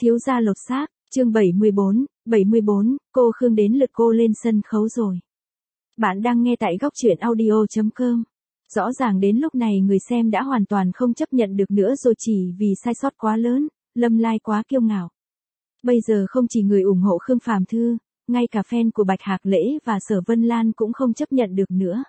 Thiếu gia lột xác, chương 74, cô Khương đến lượt cô lên sân khấu rồi. Bạn đang nghe tại góc truyện audio.com. Rõ ràng đến lúc này người xem đã hoàn toàn không chấp nhận được nữa rồi chỉ vì sai sót quá lớn, Lâm Lai quá kiêu ngạo. Bây giờ không chỉ người ủng hộ Khương Phàm Thư, ngay cả fan của Bạch Hạc Lễ và Sở Vân Lan cũng không chấp nhận được nữa.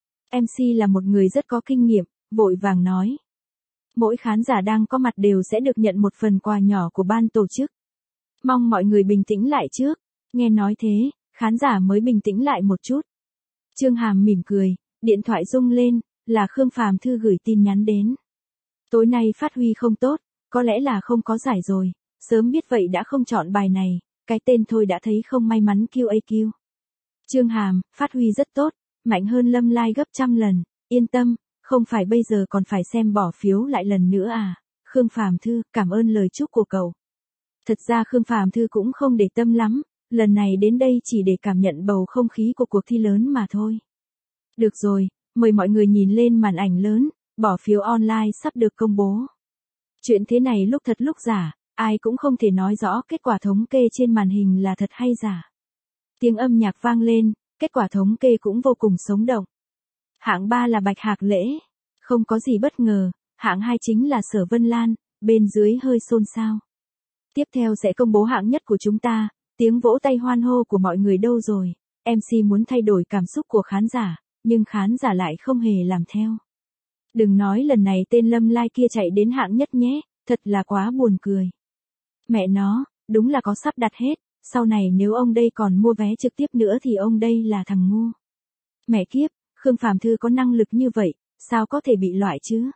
MC là một người rất có kinh nghiệm, vội vàng nói. Mỗi khán giả đang có mặt đều sẽ được nhận một phần quà nhỏ của ban tổ chức. Mong mọi người bình tĩnh lại trước. Nghe nói thế, khán giả mới bình tĩnh lại một chút. Chương Hàm mỉm cười, điện thoại rung lên, là Khương Phàm Thư gửi tin nhắn đến. Tối nay phát huy không tốt, có lẽ là không có giải rồi, sớm biết vậy đã không chọn bài này, cái tên thôi đã thấy không may mắn QAQ. Chương Hàm, phát huy rất tốt, mạnh hơn Lâm Lai gấp trăm lần, yên tâm, không phải bây giờ còn phải xem bỏ phiếu lại lần nữa à. Khương Phàm Thư, cảm ơn lời chúc của cậu. Thật ra Khương Phàm Thư cũng không để tâm lắm, lần này đến đây chỉ để cảm nhận bầu không khí của cuộc thi lớn mà thôi. Được rồi, mời mọi người nhìn lên màn ảnh lớn, bỏ phiếu online sắp được công bố. Chuyện thế này lúc thật lúc giả, ai cũng không thể nói rõ kết quả thống kê trên màn hình là thật hay giả. Tiếng âm nhạc vang lên, kết quả thống kê cũng vô cùng sống động. Hạng 3 là Bạch Hạc Lễ, không có gì bất ngờ, hạng 2 chính là Sở Vân Lan, bên dưới hơi xôn xao. Tiếp theo sẽ công bố hạng nhất của chúng ta, tiếng vỗ tay hoan hô của mọi người đâu rồi, MC muốn thay đổi cảm xúc của khán giả, nhưng khán giả lại không hề làm theo. Đừng nói lần này tên Lâm Lai kia chạy đến hạng nhất nhé, thật là quá buồn cười. Mẹ nó, đúng là có sắp đặt hết, sau này nếu ông đây còn mua vé trực tiếp nữa thì ông đây là thằng ngu. Mẹ kiếp, Khương Phàm Thư có năng lực như vậy, sao có thể bị loại chứ?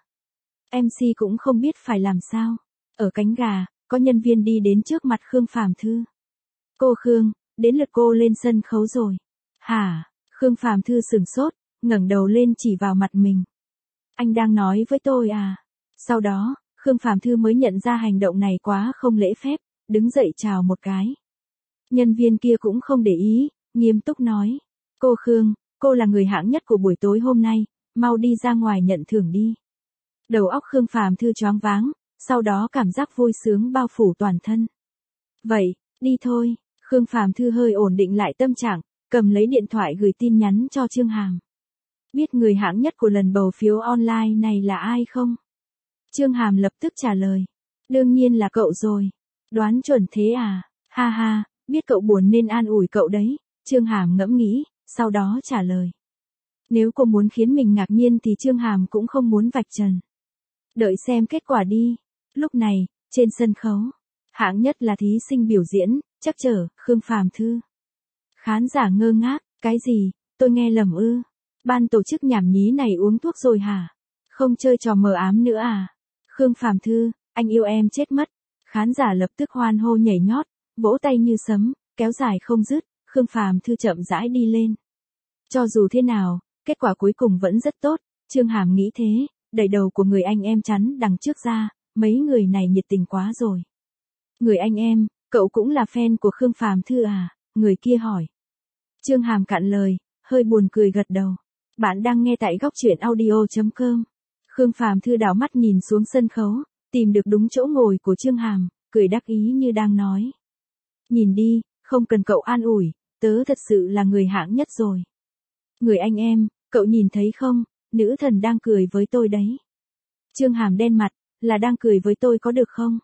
MC cũng không biết phải làm sao. Ở cánh gà, có nhân viên đi đến trước mặt Khương Phàm Thư. Cô Khương, đến lượt cô lên sân khấu rồi. Hả? Khương Phàm Thư sửng sốt, ngẩng đầu lên chỉ vào mặt mình. Anh đang nói với tôi à? Sau đó, Khương Phàm Thư mới nhận ra hành động này quá không lễ phép, đứng dậy chào một cái. Nhân viên kia cũng không để ý, nghiêm túc nói. Cô Khương, cô là người hạng nhất của buổi tối hôm nay, mau đi ra ngoài nhận thưởng đi. Đầu óc Khương Phàm Thư choáng váng, sau đó cảm giác vui sướng bao phủ toàn thân. Vậy, đi thôi. Khương Phàm Thư hơi ổn định lại tâm trạng, cầm lấy điện thoại gửi tin nhắn cho Chương Hàm. Biết người hạng nhất của lần bầu phiếu online này là ai không? Chương Hàm lập tức trả lời. Đương nhiên là cậu rồi. Đoán chuẩn thế à? Ha ha, biết cậu buồn nên an ủi cậu đấy. Chương Hàm ngẫm nghĩ, sau đó trả lời. Nếu cô muốn khiến mình ngạc nhiên thì Chương Hàm cũng không muốn vạch trần. Đợi xem kết quả đi. Lúc này, trên sân khấu, hạng nhất là thí sinh biểu diễn, chắc trở, Khương Phàm Thư. Khán giả ngơ ngác, cái gì, tôi nghe lầm ư? Ban tổ chức nhảm nhí này uống thuốc rồi hả? Không chơi trò mờ ám nữa à? Khương Phàm Thư, anh yêu em chết mất. Khán giả lập tức hoan hô nhảy nhót, vỗ tay như sấm, kéo dài không dứt, Khương Phàm Thư chậm rãi đi lên. Cho dù thế nào, kết quả cuối cùng vẫn rất tốt, Chương Hàm nghĩ thế, đẩy đầu của người anh em chắn đằng trước ra, mấy người này nhiệt tình quá rồi. Người anh em, cậu cũng là fan của Khương Phàm Thư à? Người kia hỏi. Chương Hàm cạn lời, hơi buồn cười gật đầu. Bạn đang nghe tại góc truyện audio.com. Khương Phàm Thư đảo mắt nhìn xuống sân khấu, tìm được đúng chỗ ngồi của Chương Hàm, cười đắc ý như đang nói. Nhìn đi, không cần cậu an ủi, tớ thật sự là người hạng nhất rồi. Người anh em, cậu nhìn thấy không, nữ thần đang cười với tôi đấy. Chương Hàm đen mặt, là đang cười với tôi có được không?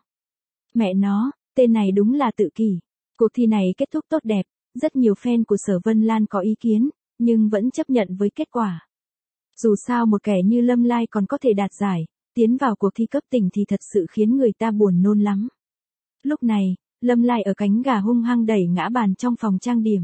Mẹ nó, tên này đúng là tự kỷ. Cuộc thi này kết thúc tốt đẹp, rất nhiều fan của Sở Vân Lan có ý kiến, nhưng vẫn chấp nhận với kết quả. Dù sao một kẻ như Lâm Lai còn có thể đạt giải, tiến vào cuộc thi cấp tỉnh thì thật sự khiến người ta buồn nôn lắm. Lúc này, Lâm Lai ở cánh gà hung hăng đẩy ngã bàn trong phòng trang điểm.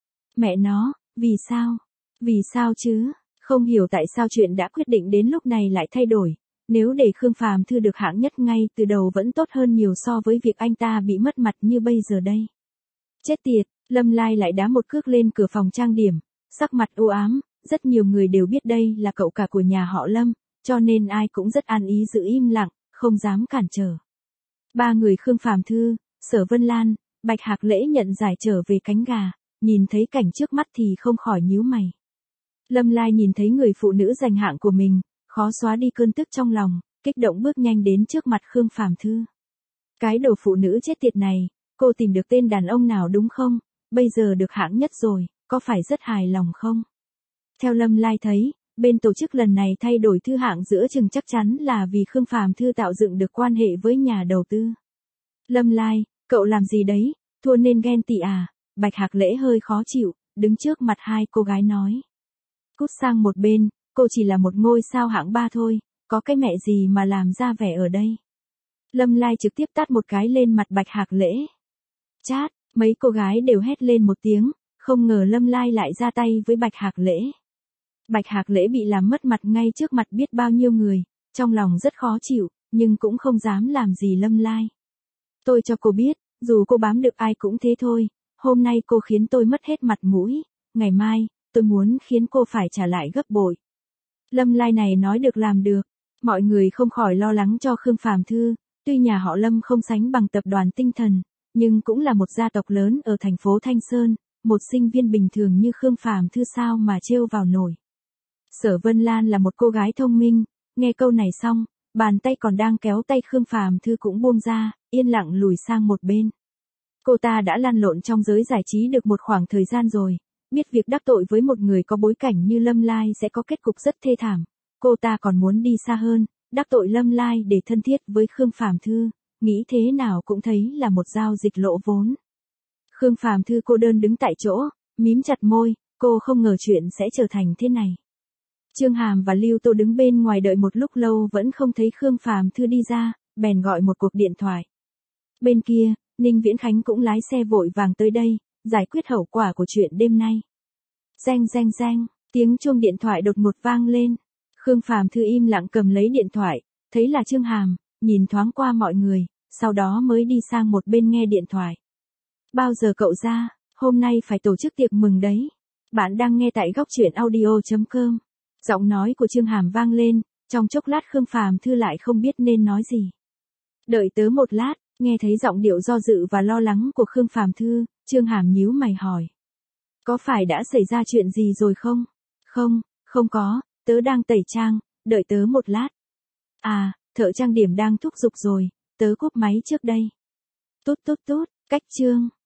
Mẹ nó, vì sao? Vì sao chứ? Không hiểu tại sao chuyện đã quyết định đến lúc này lại thay đổi. Nếu để Khương Phàm Thư được hạng nhất ngay từ đầu vẫn tốt hơn nhiều so với việc anh ta bị mất mặt như bây giờ đây. Chết tiệt, Lâm Lai lại đá một cước lên cửa phòng trang điểm, sắc mặt u ám, rất nhiều người đều biết đây là cậu cả của nhà họ Lâm, cho nên ai cũng rất an ý giữ im lặng, không dám cản trở. Ba người Khương Phàm Thư, Sở Vân Lan, Bạch Hạc Lễ nhận giải trở về cánh gà, nhìn thấy cảnh trước mắt thì không khỏi nhíu mày. Lâm Lai nhìn thấy người phụ nữ giành hạng của mình, khó xóa đi cơn tức trong lòng, kích động bước nhanh đến trước mặt Khương Phàm Thư. Cái đồ phụ nữ chết tiệt này, cô tìm được tên đàn ông nào đúng không? Bây giờ được hạng nhất rồi, có phải rất hài lòng không? Theo Lâm Lai thấy, bên tổ chức lần này thay đổi thư hạng giữa chừng chắc chắn là vì Khương Phàm Thư tạo dựng được quan hệ với nhà đầu tư. Lâm Lai, cậu làm gì đấy, thua nên ghen tị à? Bạch Hạc Lễ hơi khó chịu, đứng trước mặt hai cô gái nói. Cút sang một bên, cô chỉ là một ngôi sao hạng 3 thôi, có cái mẹ gì mà làm ra vẻ ở đây. Lâm Lai trực tiếp tát một cái lên mặt Bạch Hạc Lễ. Chát, mấy cô gái đều hét lên một tiếng, không ngờ Lâm Lai lại ra tay với Bạch Hạc Lễ. Bạch Hạc Lễ bị làm mất mặt ngay trước mặt biết bao nhiêu người, trong lòng rất khó chịu, nhưng cũng không dám làm gì Lâm Lai. Tôi cho cô biết, dù cô bám được ai cũng thế thôi, hôm nay cô khiến tôi mất hết mặt mũi, ngày mai, tôi muốn khiến cô phải trả lại gấp bội. Lâm Lai này nói được làm được, mọi người không khỏi lo lắng cho Khương Phàm Thư, tuy nhà họ Lâm không sánh bằng tập đoàn Tinh Thần, nhưng cũng là một gia tộc lớn ở thành phố Thanh Sơn, một sinh viên bình thường như Khương Phàm Thư sao mà trêu vào nổi. Sở Vân Lan là một cô gái thông minh, nghe câu này xong, bàn tay còn đang kéo tay Khương Phàm Thư cũng buông ra, yên lặng lùi sang một bên. Cô ta đã lăn lộn trong giới giải trí được một khoảng thời gian rồi, biết việc đắc tội với một người có bối cảnh như Lâm Lai sẽ có kết cục rất thê thảm. Cô ta còn muốn đi xa hơn, đắc tội Lâm Lai để thân thiết với Khương Phàm Thư, nghĩ thế nào cũng thấy là một giao dịch lỗ vốn. Khương Phàm Thư cô đơn đứng tại chỗ, mím chặt môi, cô không ngờ chuyện sẽ trở thành thế này. Trương Hàm và Lưu Tô đứng bên ngoài đợi một lúc lâu vẫn không thấy Khương Phàm Thư đi ra, bèn gọi một cuộc điện thoại. Bên kia, Ninh Viễn Khánh cũng lái xe vội vàng tới đây, giải quyết hậu quả của chuyện đêm nay. Reng reng reng, tiếng chuông điện thoại đột ngột vang lên. Khương Phàm Thư im lặng cầm lấy điện thoại, thấy là Trương Hàm, nhìn thoáng qua mọi người, sau đó mới đi sang một bên nghe điện thoại. Bao giờ cậu ra, hôm nay phải tổ chức tiệc mừng đấy. Bạn đang nghe tại góc truyện audio.com. Giọng nói của Trương Hàm vang lên, trong chốc lát Khương Phàm Thư lại không biết nên nói gì. Đợi tớ một lát, nghe thấy giọng điệu do dự và lo lắng của Khương Phàm Thư, Trương Hàm nhíu mày hỏi. Có phải đã xảy ra chuyện gì rồi không? Không, không có, tớ đang tẩy trang, đợi tớ một lát. À, thợ trang điểm đang thúc giục rồi, tớ cúp máy trước đây. Tút tút tút, cách Trương.